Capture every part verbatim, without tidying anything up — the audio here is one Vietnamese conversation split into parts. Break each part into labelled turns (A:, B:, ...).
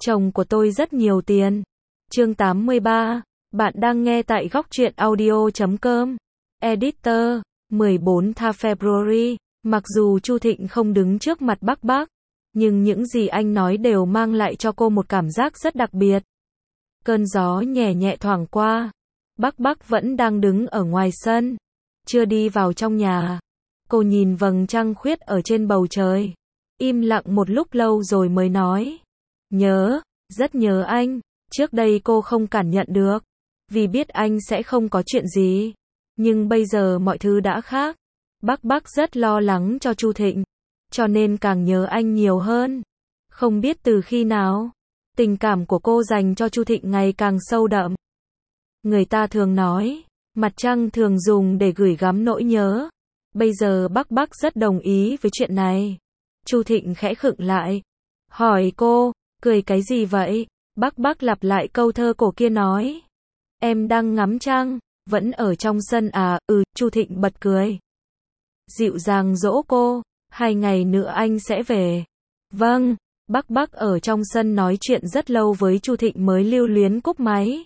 A: Chồng của tôi rất nhiều tiền. Chương tám mươi ba. Bạn đang nghe tại góc truyện audio chấm com. Editor, mười bốn tháng February. Mặc dù Chu Thịnh không đứng trước mặt Bắc Bắc, nhưng những gì anh nói đều mang lại cho cô một cảm giác rất đặc biệt. Cơn gió nhẹ nhẹ thoảng qua. Bắc Bắc vẫn đang đứng ở ngoài sân, chưa đi vào trong nhà. Cô nhìn vầng trăng khuyết ở trên bầu trời, im lặng một lúc lâu rồi mới nói: Nhớ, rất nhớ anh. Trước đây cô không cảm nhận được, vì biết anh sẽ không có chuyện gì. Nhưng bây giờ mọi thứ đã khác. Bắc Bắc rất lo lắng cho Chu Thịnh, cho nên càng nhớ anh nhiều hơn. Không biết từ khi nào, tình cảm của cô dành cho Chu Thịnh ngày càng sâu đậm. Người ta thường nói, mặt trăng thường dùng để gửi gắm nỗi nhớ. Bây giờ Bắc Bắc rất đồng ý với chuyện này. Chu Thịnh khẽ khựng lại, hỏi cô, cười cái gì vậy? Bắc Bắc lặp lại câu thơ cổ kia nói: Em đang ngắm trăng, vẫn ở trong sân à? Ừ, Chu Thịnh bật cười, dịu dàng dỗ cô, hai ngày nữa anh sẽ về. Vâng. Bắc Bắc ở trong sân nói chuyện rất lâu với Chu Thịnh mới lưu luyến cúp máy.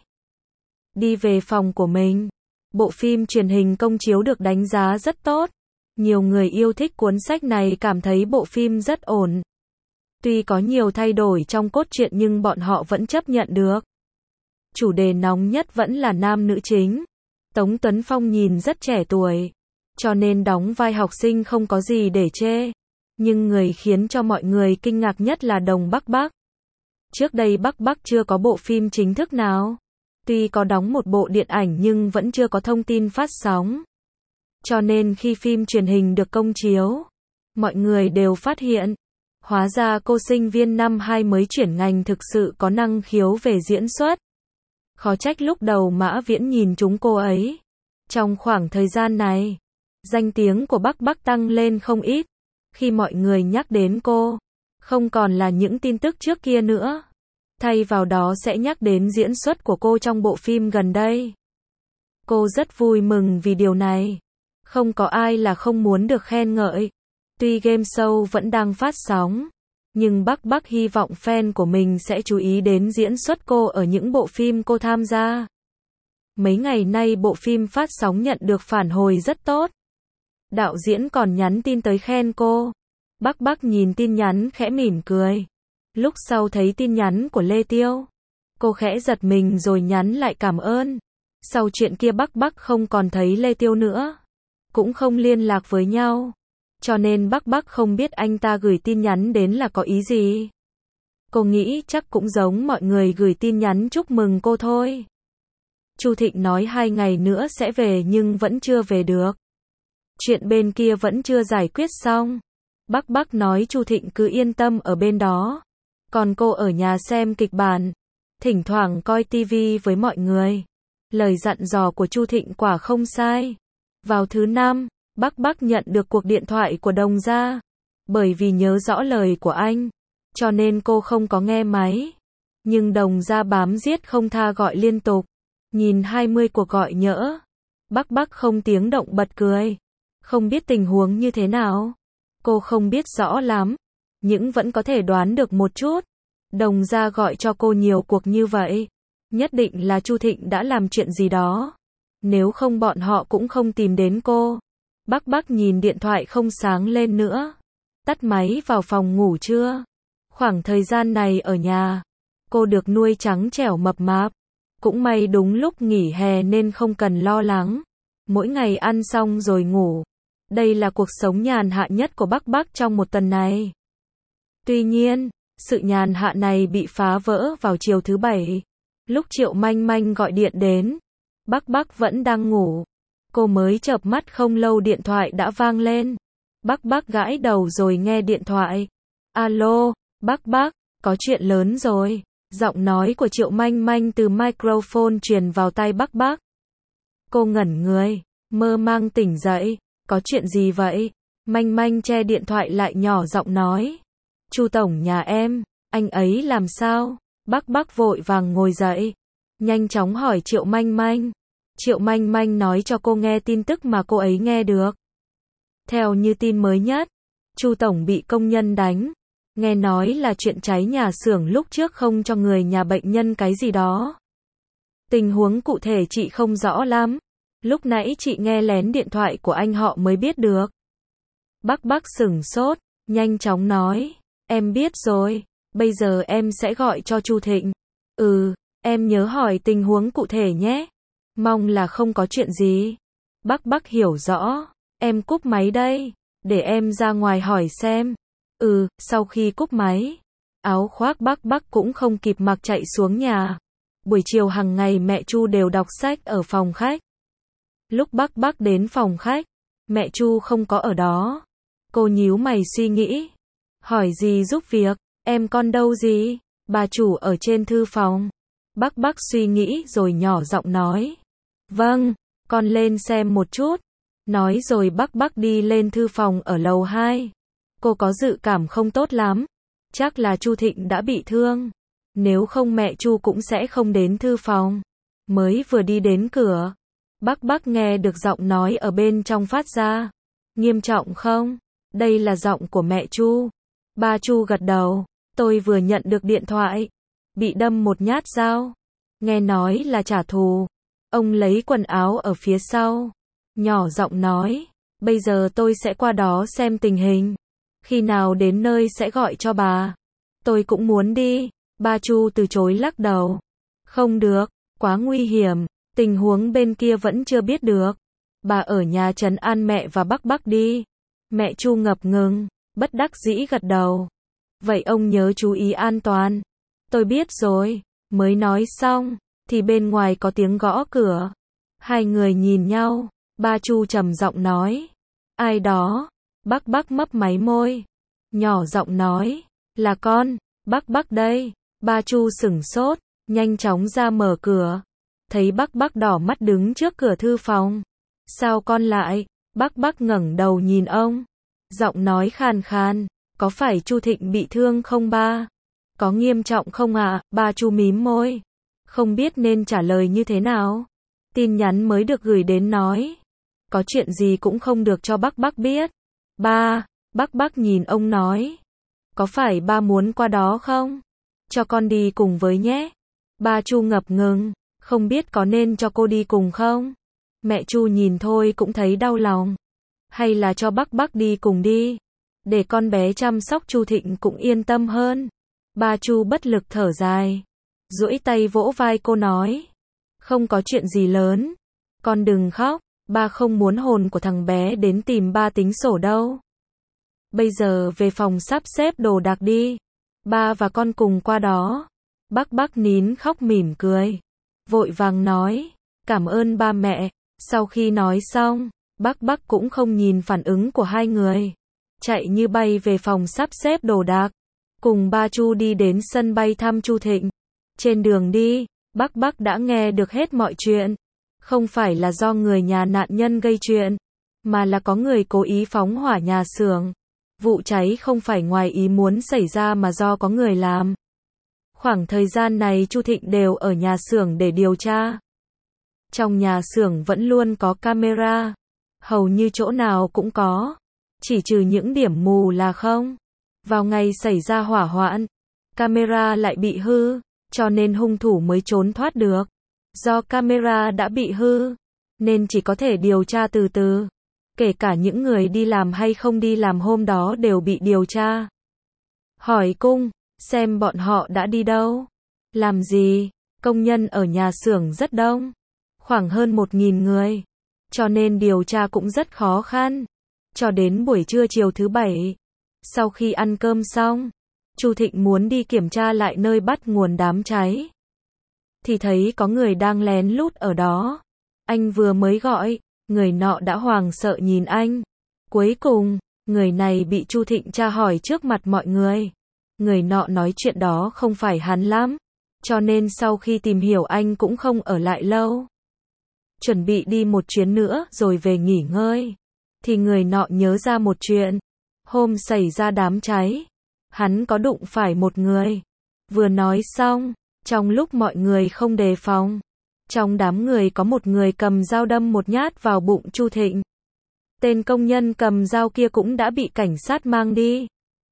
A: Đi về phòng của mình. Bộ phim truyền hình công chiếu được đánh giá rất tốt. Nhiều người yêu thích cuốn sách này cảm thấy bộ phim rất ổn. Tuy có nhiều thay đổi trong cốt truyện nhưng bọn họ vẫn chấp nhận được. Chủ đề nóng nhất vẫn là nam nữ chính. Tống Tuấn Phong nhìn rất trẻ tuổi, cho nên đóng vai học sinh không có gì để chê. Nhưng người khiến cho mọi người kinh ngạc nhất là Đồng Bắc Bắc. Trước đây Bắc Bắc chưa có bộ phim chính thức nào. Tuy có đóng một bộ điện ảnh nhưng vẫn chưa có thông tin phát sóng. Cho nên khi phim truyền hình được công chiếu, mọi người đều phát hiện, hóa ra cô sinh viên năm hai mới chuyển ngành thực sự có năng khiếu về diễn xuất. Khó trách lúc đầu Mã Viễn nhìn trúng cô ấy. Trong khoảng thời gian này, danh tiếng của Bắc Bắc tăng lên không ít. Khi mọi người nhắc đến cô, không còn là những tin tức trước kia nữa. Thay vào đó sẽ nhắc đến diễn xuất của cô trong bộ phim gần đây. Cô rất vui mừng vì điều này. Không có ai là không muốn được khen ngợi. Tuy game show vẫn đang phát sóng, nhưng Bắc Bắc hy vọng fan của mình sẽ chú ý đến diễn xuất cô ở những bộ phim cô tham gia. Mấy ngày nay bộ phim phát sóng nhận được phản hồi rất tốt. Đạo diễn còn nhắn tin tới khen cô. Bắc Bắc nhìn tin nhắn khẽ mỉm cười. Lúc sau thấy tin nhắn của Lê Tiêu, cô khẽ giật mình rồi nhắn lại cảm ơn. Sau chuyện kia Bắc Bắc không còn thấy Lê Tiêu nữa, cũng không liên lạc với nhau. Cho nên Bắc Bắc không biết anh ta gửi tin nhắn đến là có ý gì. Cô nghĩ chắc cũng giống mọi người gửi tin nhắn chúc mừng cô thôi. Chu Thịnh nói hai ngày nữa sẽ về nhưng vẫn chưa về được. Chuyện bên kia vẫn chưa giải quyết xong. Bắc Bắc nói Chu Thịnh cứ yên tâm ở bên đó. Còn cô ở nhà xem kịch bản, thỉnh thoảng coi tivi với mọi người. Lời dặn dò của Chu Thịnh quả không sai. Vào thứ năm, Bắc Bắc nhận được cuộc điện thoại của Đồng gia. Bởi vì nhớ rõ lời của anh, cho nên cô không có nghe máy. Nhưng Đồng gia bám giết không tha gọi liên tục. Nhìn hai mươi cuộc gọi nhỡ, Bắc Bắc không tiếng động bật cười. Không biết tình huống như thế nào. Cô không biết rõ lắm, nhưng vẫn có thể đoán được một chút. Đồng gia gọi cho cô nhiều cuộc như vậy, nhất định là Chu Thịnh đã làm chuyện gì đó. Nếu không bọn họ cũng không tìm đến cô. Bắc Bắc nhìn điện thoại không sáng lên nữa, tắt máy vào phòng ngủ trưa. Khoảng thời gian này ở nhà, cô được nuôi trắng trẻo mập mạp. Cũng may đúng lúc nghỉ hè nên không cần lo lắng. Mỗi ngày ăn xong rồi ngủ. Đây là cuộc sống nhàn hạ nhất của Bắc Bắc trong một tuần này. Tuy nhiên, sự nhàn hạ này bị phá vỡ vào chiều thứ bảy. Lúc Triệu Manh Manh gọi điện đến, Bắc Bắc vẫn đang ngủ. Cô mới chợp mắt không lâu điện thoại đã vang lên. Bắc Bắc gãi đầu rồi nghe điện thoại. Alo, Bắc Bắc, có chuyện lớn rồi. Giọng nói của Triệu Manh Manh từ microphone truyền vào tai Bắc Bắc. Cô ngẩn người, mơ mang tỉnh dậy. Có chuyện gì vậy? Manh Manh che điện thoại lại nhỏ giọng nói. Chu tổng nhà em, anh ấy làm sao? Bắc Bắc vội vàng ngồi dậy, nhanh chóng hỏi Triệu Manh Manh. Triệu Manh Manh nói cho cô nghe tin tức mà cô ấy nghe được. Theo như tin mới nhất, Chu tổng bị công nhân đánh. Nghe nói là chuyện cháy nhà xưởng lúc trước không cho người nhà bệnh nhân cái gì đó. Tình huống cụ thể chị không rõ lắm. Lúc nãy chị nghe lén điện thoại của anh họ mới biết được. Bác Bác sửng sốt, nhanh chóng nói. Em biết rồi, bây giờ em sẽ gọi cho Chu Thịnh. Ừ, em nhớ hỏi tình huống cụ thể nhé. Mong là không có chuyện gì. Bác Bác hiểu rõ. Em cúp máy đây, để em ra ngoài hỏi xem. Ừ, sau khi cúp máy, áo khoác Bác Bác cũng không kịp mặc chạy xuống nhà. Buổi chiều hàng ngày mẹ Chu đều đọc sách ở phòng khách. Lúc Bác Bác đến phòng khách, mẹ Chu không có ở đó. Cô nhíu mày suy nghĩ. Hỏi gì giúp việc, em con đâu gì? Bà chủ ở trên thư phòng. Bác Bác suy nghĩ rồi nhỏ giọng nói. Vâng, con lên xem một chút. Nói rồi Bác Bác đi lên thư phòng ở lầu hai. Cô có dự cảm không tốt lắm. Chắc là Chu Thịnh đã bị thương. Nếu không mẹ Chu cũng sẽ không đến thư phòng. Mới vừa đi đến cửa, Bác Bác nghe được giọng nói ở bên trong phát ra. Nghiêm trọng không? Đây là giọng của mẹ Chu. Ba Chu gật đầu. Tôi vừa nhận được điện thoại. Bị đâm một nhát dao. Nghe nói là trả thù. Ông lấy quần áo ở phía sau. Nhỏ giọng nói. Bây giờ tôi sẽ qua đó xem tình hình. Khi nào đến nơi sẽ gọi cho bà. Tôi cũng muốn đi. Ba Chu từ chối lắc đầu. Không được, quá nguy hiểm. Tình huống bên kia vẫn chưa biết được. Bà ở nhà trấn an mẹ và Bác Bác đi. Mẹ Chu ngập ngừng, bất đắc dĩ gật đầu. Vậy ông nhớ chú ý an toàn. Tôi biết rồi. Mới nói xong, thì bên ngoài có tiếng gõ cửa. Hai người nhìn nhau. Ba Chu trầm giọng nói. Ai đó? Bác Bác mấp máy môi. Nhỏ giọng nói. Là con, Bác Bác đây. Ba Chu sửng sốt, nhanh chóng ra mở cửa. Thấy Bác Bác đỏ mắt đứng trước cửa thư phòng. Sao con lại? Bác Bác ngẩng đầu nhìn ông. Giọng nói khàn khàn. Có phải Chu Thịnh bị thương không ba? Có nghiêm trọng không ạ? À? Ba Chu mím môi. Không biết nên trả lời như thế nào. Tin nhắn mới được gửi đến nói. Có chuyện gì cũng không được cho Bác Bác biết. Ba, Bác Bác nhìn ông nói. Có phải ba muốn qua đó không? Cho con đi cùng với nhé. Ba Chu ngập ngừng. Không biết có nên cho cô đi cùng không? Mẹ Chu nhìn thôi cũng thấy đau lòng. Hay là cho Bác Bác đi cùng đi. Để con bé chăm sóc Chu Thịnh cũng yên tâm hơn. Ba Chu bất lực thở dài. Duỗi tay vỗ vai cô nói. Không có chuyện gì lớn. Con đừng khóc. Ba không muốn hồn của thằng bé đến tìm ba tính sổ đâu. Bây giờ về phòng sắp xếp đồ đạc đi. Ba và con cùng qua đó. Bác Bác nín khóc mỉm cười. Vội vàng nói. Cảm ơn ba mẹ. Sau khi nói xong, Bác Bác cũng không nhìn phản ứng của hai người. Chạy như bay về phòng sắp xếp đồ đạc. Cùng ba Chu đi đến sân bay thăm Chu Thịnh. Trên đường đi, Bác Bác đã nghe được hết mọi chuyện. Không phải là do người nhà nạn nhân gây chuyện, mà là có người cố ý phóng hỏa nhà xưởng. Vụ cháy không phải ngoài ý muốn xảy ra mà do có người làm. Khoảng thời gian này Chu Thịnh đều ở nhà xưởng để điều tra. Trong nhà xưởng vẫn luôn có camera. Hầu như chỗ nào cũng có. Chỉ trừ những điểm mù là không. Vào ngày xảy ra hỏa hoạn, camera lại bị hư, cho nên hung thủ mới trốn thoát được. Do camera đã bị hư, nên chỉ có thể điều tra từ từ. Kể cả những người đi làm hay không đi làm hôm đó đều bị điều tra. Hỏi cung, xem bọn họ đã đi đâu, làm gì. Công nhân ở nhà xưởng rất đông, khoảng hơn một nghìn người, cho nên điều tra cũng rất khó khăn. Cho đến buổi trưa chiều thứ bảy, sau khi ăn cơm xong, Chu Thịnh muốn đi kiểm tra lại nơi bắt nguồn đám cháy. Thì thấy có người đang lén lút ở đó. Anh vừa mới gọi, người nọ đã hoảng sợ nhìn anh. Cuối cùng, người này bị Chu Thịnh tra hỏi trước mặt mọi người. Người nọ nói chuyện đó không phải hắn lắm, cho nên sau khi tìm hiểu anh cũng không ở lại lâu. Chuẩn bị đi một chuyến nữa rồi về nghỉ ngơi. Thì người nọ nhớ ra một chuyện. Hôm xảy ra đám cháy, hắn có đụng phải một người. Vừa nói xong, trong lúc mọi người không đề phòng, trong đám người có một người cầm dao đâm một nhát vào bụng Chu Thịnh. Tên công nhân cầm dao kia cũng đã bị cảnh sát mang đi.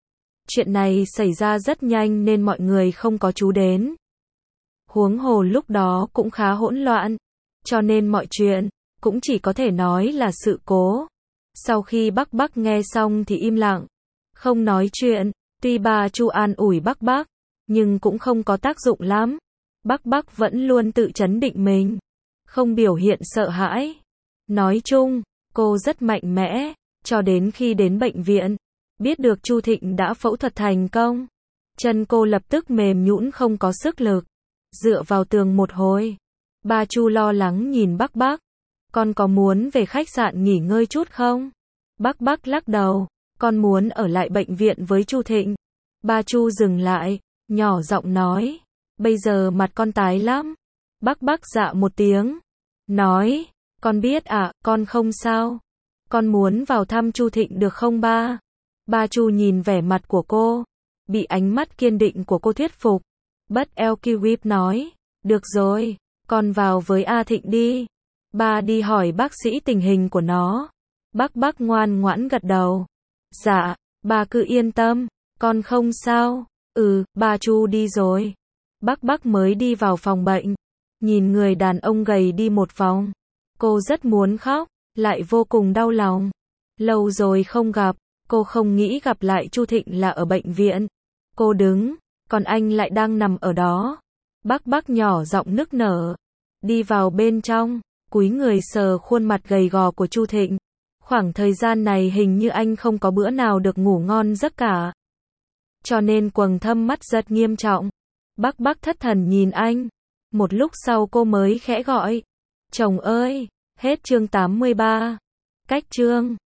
A: Chuyện này xảy ra rất nhanh nên mọi người không có chú đến. Huống hồ lúc đó cũng khá hỗn loạn, cho nên mọi chuyện cũng chỉ có thể nói là sự cố. Sau khi Bắc Bắc nghe xong thì im lặng, không nói chuyện. Tuy bà Chu an ủi Bắc Bắc, nhưng cũng không có tác dụng lắm. Bắc Bắc vẫn luôn tự trấn định mình, không biểu hiện sợ hãi. Nói chung, cô rất mạnh mẽ, cho đến khi đến bệnh viện, biết được Chu Thịnh đã phẫu thuật thành công. Chân cô lập tức mềm nhũn không có sức lực, dựa vào tường một hồi. Ba Chu lo lắng nhìn Bắc Bắc, con có muốn về khách sạn nghỉ ngơi chút không? Bắc Bắc lắc đầu, con muốn ở lại bệnh viện với Chu Thịnh. Ba Chu dừng lại, nhỏ giọng nói, bây giờ mặt con tái lắm. Bắc Bắc dạ một tiếng, nói, con biết ạ, à, con không sao. Con muốn vào thăm Chu Thịnh được không ba? Ba Chu nhìn vẻ mặt của cô, bị ánh mắt kiên định của cô thuyết phục. Bất eo Kiwip nói, được rồi, con vào với A Thịnh đi. Ba đi hỏi bác sĩ tình hình của nó. Bắc Bắc ngoan ngoãn gật đầu. Dạ, bà cứ yên tâm, con không sao. Ừ, ba Chu đi rồi. Bắc Bắc mới đi vào phòng bệnh, nhìn người đàn ông gầy đi một vòng. Cô rất muốn khóc, lại vô cùng đau lòng. Lâu rồi không gặp, cô không nghĩ gặp lại Chu Thịnh là ở bệnh viện. Cô đứng, còn anh lại đang nằm ở đó. Bắc Bắc nhỏ giọng nức nở, đi vào bên trong, cúi người sờ khuôn mặt gầy gò của Chu Thịnh. Khoảng thời gian này hình như anh không có bữa nào được ngủ ngon giấc cả. Cho nên quầng thâm mắt rất nghiêm trọng. Bắc Bắc thất thần nhìn anh. Một lúc sau cô mới khẽ gọi, chồng ơi. Hết chương tám mươi ba. Cách chương